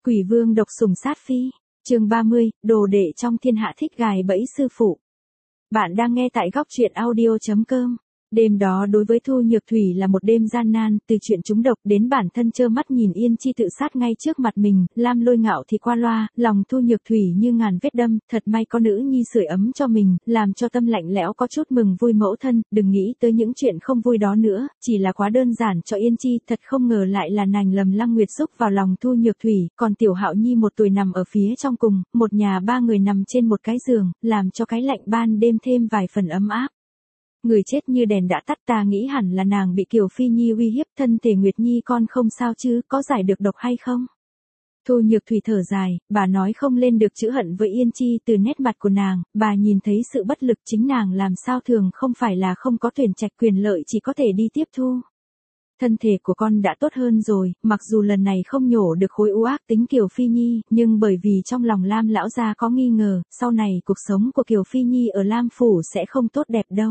Quỷ vương độc sủng sát phi. Chương 30, đồ đệ trong thiên hạ thích gài bẫy sư phụ. Bạn đang nghe tại góc truyện audio.com. Đêm đó đối với Thu Nhược Thủy là một đêm gian nan, từ chuyện trúng độc đến bản thân trơ mắt nhìn Yên Chi tự sát ngay trước mặt mình, Lam Lôi Ngạo thì qua loa, lòng Thu Nhược Thủy như ngàn vết đâm, thật may có nữ nhi sưởi ấm cho mình, làm cho tâm lạnh lẽo có chút mừng vui mẫu thân, đừng nghĩ tới những chuyện không vui đó nữa, chỉ là quá đơn giản cho Yên Chi, thật không ngờ lại là nàng lầm Lăng Nguyệt xúc vào lòng Thu Nhược Thủy, còn Tiểu Hạo Nhi 1 tuổi nằm ở phía trong cùng, một nhà 3 người nằm trên một cái giường, làm cho cái lạnh ban đêm thêm vài phần ấm áp. Người chết như đèn đã tắt, ta nghĩ hẳn là nàng bị Kiều Phi Nhi uy hiếp, thân thể Nguyệt Nhi con không sao chứ, có giải được độc hay không? Thu Nhược Thủy thở dài, bà nói không lên được chữ hận với Yên Chi, từ nét mặt của nàng, bà nhìn thấy sự bất lực chính nàng làm sao thường không phải là không có tuyển trạch quyền lợi chỉ có thể đi tiếp thu. Thân thể của con đã tốt hơn rồi, mặc dù lần này không nhổ được khối u ác tính Kiều Phi Nhi, nhưng bởi vì trong lòng Lam lão gia có nghi ngờ, sau này cuộc sống của Kiều Phi Nhi ở Lam phủ sẽ không tốt đẹp đâu.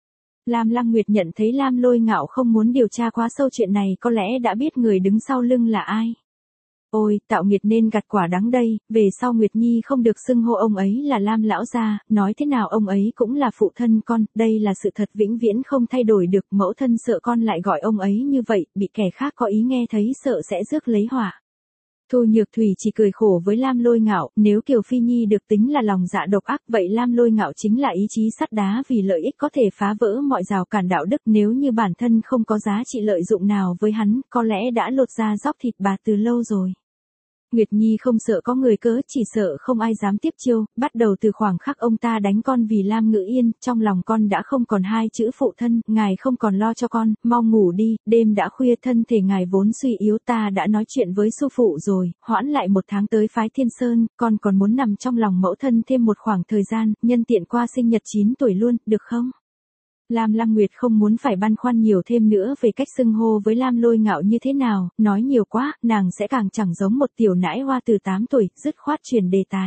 Lam Lăng Nguyệt nhận thấy Lam Lôi Ngạo không muốn điều tra quá sâu chuyện này, có lẽ đã biết người đứng sau lưng là ai. Ôi, tạo nghiệt nên gặt quả đắng đây, về sau Nguyệt Nhi không được xưng hô ông ấy là Lam lão gia, nói thế nào ông ấy cũng là phụ thân con, đây là sự thật vĩnh viễn không thay đổi được, mẫu thân sợ con lại gọi ông ấy như vậy, bị kẻ khác có ý nghe thấy sợ sẽ rước lấy họa. Thu Nhược Thủy chỉ cười khổ với Lam Lôi Ngạo, nếu Kiều Phi Nhi được tính là lòng dạ độc ác, vậy Lam Lôi Ngạo chính là ý chí sắt đá vì lợi ích có thể phá vỡ mọi rào cản đạo đức, nếu như bản thân không có giá trị lợi dụng nào với hắn, có lẽ đã lột da dóc thịt bà từ lâu rồi. Nguyệt Nhi không sợ có người cớ, chỉ sợ không ai dám tiếp chiêu, bắt đầu từ khoảng khắc ông ta đánh con vì Lam Ngữ Yên, trong lòng con đã không còn 2 chữ phụ thân, ngài không còn lo cho con, mau ngủ đi, đêm đã khuya, thân thể ngài vốn suy yếu, ta đã nói chuyện với sư phụ rồi, hoãn lại 1 tháng tới phái Thiên Sơn, con còn muốn nằm trong lòng mẫu thân thêm một khoảng thời gian, nhân tiện qua sinh nhật 9 tuổi luôn, được không? Lam Lăng Nguyệt không muốn phải băn khoăn nhiều thêm nữa về cách xưng hô với Lam Lôi Ngạo như thế nào, nói nhiều quá, nàng sẽ càng chẳng giống một tiểu nãi hoa từ 8 tuổi, dứt khoát chuyển đề tài.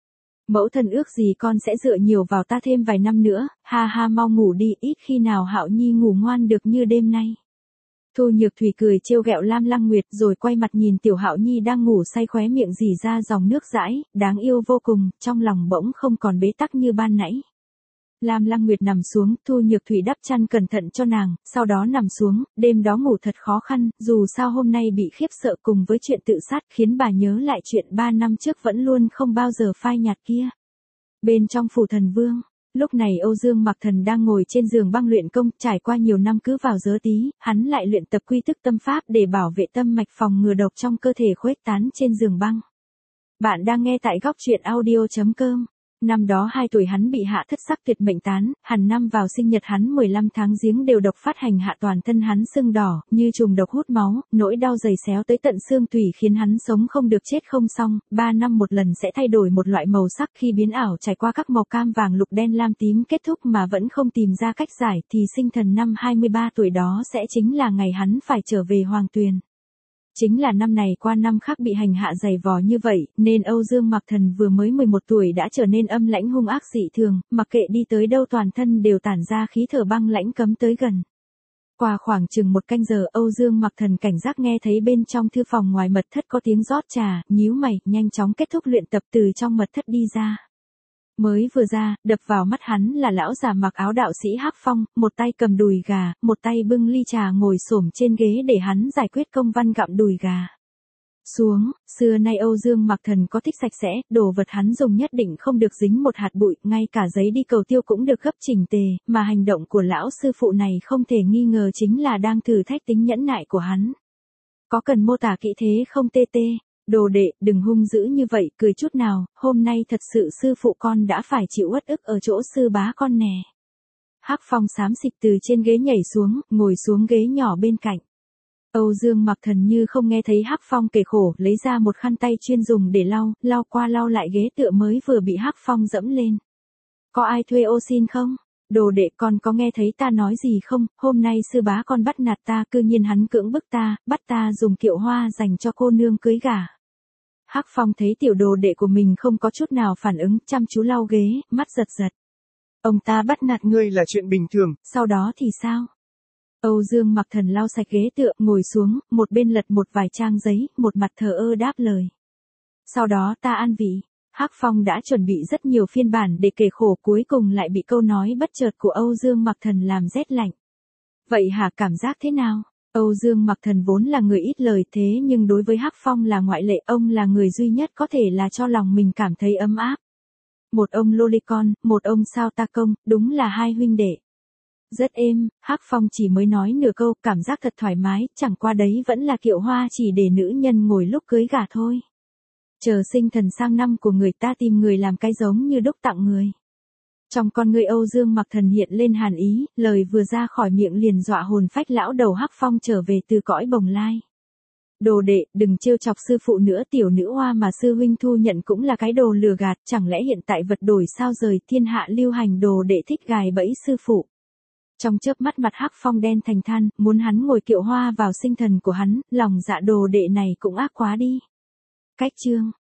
Mẫu thân ước gì con sẽ dựa nhiều vào ta thêm vài năm nữa, ha ha, mau ngủ đi, ít khi nào Hạo Nhi ngủ ngoan được như đêm nay. Thu Nhược Thủy cười trêu ghẹo Lam Lăng Nguyệt rồi quay mặt nhìn Tiểu Hạo Nhi đang ngủ say, khóe miệng rỉ ra dòng nước dãi, đáng yêu vô cùng, trong lòng bỗng không còn bế tắc như ban nãy. Lam Lăng Nguyệt nằm xuống, Thu Nhược Thủy đắp chăn cẩn thận cho nàng, sau đó nằm xuống, đêm đó ngủ thật khó khăn, dù sao hôm nay bị khiếp sợ cùng với chuyện tự sát khiến bà nhớ lại chuyện 3 năm trước vẫn luôn không bao giờ phai nhạt kia. Bên trong phủ thần vương, lúc này Âu Dương Mặc Thần đang ngồi trên giường băng luyện công, trải qua nhiều năm cứ vào giờ tí, hắn lại luyện tập quy thức tâm pháp để bảo vệ tâm mạch phòng ngừa độc trong cơ thể khuếch tán trên giường băng. Bạn đang nghe tại góc truyện audio.com. Năm đó 2 tuổi hắn bị hạ thất sắc tuyệt mệnh tán, hẳn năm vào sinh nhật hắn 15 tháng giếng đều độc phát hành hạ, toàn thân hắn sưng đỏ, như trùng độc hút máu, nỗi đau dày xéo tới tận xương tủy khiến hắn sống không được chết không xong, 3 năm một lần sẽ thay đổi một loại màu sắc, khi biến ảo trải qua các màu cam vàng lục đen lam tím kết thúc mà vẫn không tìm ra cách giải thì sinh thần năm 23 tuổi đó sẽ chính là ngày hắn phải trở về Hoàng Tuyền. Chính là năm này qua năm khác bị hành hạ dày vò như vậy, nên Âu Dương Mặc Thần vừa mới 11 tuổi đã trở nên âm lãnh hung ác dị thường, mặc kệ đi tới đâu toàn thân đều tản ra khí thở băng lãnh cấm tới gần. Qua khoảng chừng 1 canh giờ, Âu Dương Mặc Thần cảnh giác nghe thấy bên trong thư phòng ngoài mật thất có tiếng rót trà, nhíu mày, nhanh chóng kết thúc luyện tập từ trong mật thất đi ra. Mới vừa ra, đập vào mắt hắn là lão già mặc áo đạo sĩ Hắc Phong, một tay cầm đùi gà, một tay bưng ly trà ngồi xổm trên ghế để hắn giải quyết công văn gặm đùi gà. Xuống, xưa nay Âu Dương Mặc Thần có thích sạch sẽ, đồ vật hắn dùng nhất định không được dính một hạt bụi, ngay cả giấy đi cầu tiêu cũng được gấp chỉnh tề, mà hành động của lão sư phụ này không thể nghi ngờ chính là đang thử thách tính nhẫn nại của hắn. Có cần mô tả kỹ thế không tê tê? Đồ đệ, đừng hung dữ như vậy, cười chút nào, hôm nay thật sự sư phụ con đã phải chịu uất ức ở chỗ sư bá con nè. Hắc Phong xám xịt từ trên ghế nhảy xuống, ngồi xuống ghế nhỏ bên cạnh. Âu Dương Mặc Thần như không nghe thấy Hắc Phong kể khổ, lấy ra một khăn tay chuyên dùng để lau qua lau lại ghế tựa mới vừa bị Hắc Phong dẫm lên. Có ai thuê ô xin không? Đồ đệ, con có nghe thấy ta nói gì không? Hôm nay sư bá con bắt nạt ta, cư nhiên hắn cưỡng bức ta, bắt ta dùng kiệu hoa dành cho cô nương cưới gả. Hắc Phong thấy tiểu đồ đệ của mình không có chút nào phản ứng, chăm chú lau ghế, mắt giật giật. Ông ta bắt nạt ngươi là chuyện bình thường, sau đó thì sao? Âu Dương Mặc Thần lau sạch ghế tựa, ngồi xuống, một bên lật một vài trang giấy, một mặt thờ ơ đáp lời. Sau đó ta an vị. Hắc Phong đã chuẩn bị rất nhiều phiên bản để kể khổ, cuối cùng lại bị câu nói bất chợt của Âu Dương Mặc Thần làm rét lạnh. Vậy hả, cảm giác thế nào? Âu Dương Mặc Thần vốn là người ít lời, thế nhưng đối với Hắc Phong là ngoại lệ, ông là người duy nhất có thể là cho lòng mình cảm thấy ấm áp. Một ông lolicon, một ông sao ta công, đúng là hai huynh đệ. Rất êm, Hắc Phong chỉ mới nói nửa câu, cảm giác thật thoải mái, chẳng qua đấy vẫn là kiệu hoa chỉ để nữ nhân ngồi lúc cưới gả thôi. Chờ sinh thần sang năm của người ta tìm người làm cái giống như đúc tặng người. Trong con người Âu Dương Mặc Thần hiện lên hàn ý, lời vừa ra khỏi miệng liền dọa hồn phách lão đầu Hắc Phong trở về từ cõi bồng lai. Đồ đệ, đừng trêu chọc sư phụ nữa, tiểu nữ hoa mà sư huynh thu nhận cũng là cái đồ lừa gạt, chẳng lẽ hiện tại vật đổi sao rời, thiên hạ lưu hành đồ đệ thích gài bẫy sư phụ. Trong chớp mắt mặt Hắc Phong đen thành than, muốn hắn ngồi kiệu hoa vào sinh thần của hắn, lòng dạ đồ đệ này cũng ác quá đi. Cách chương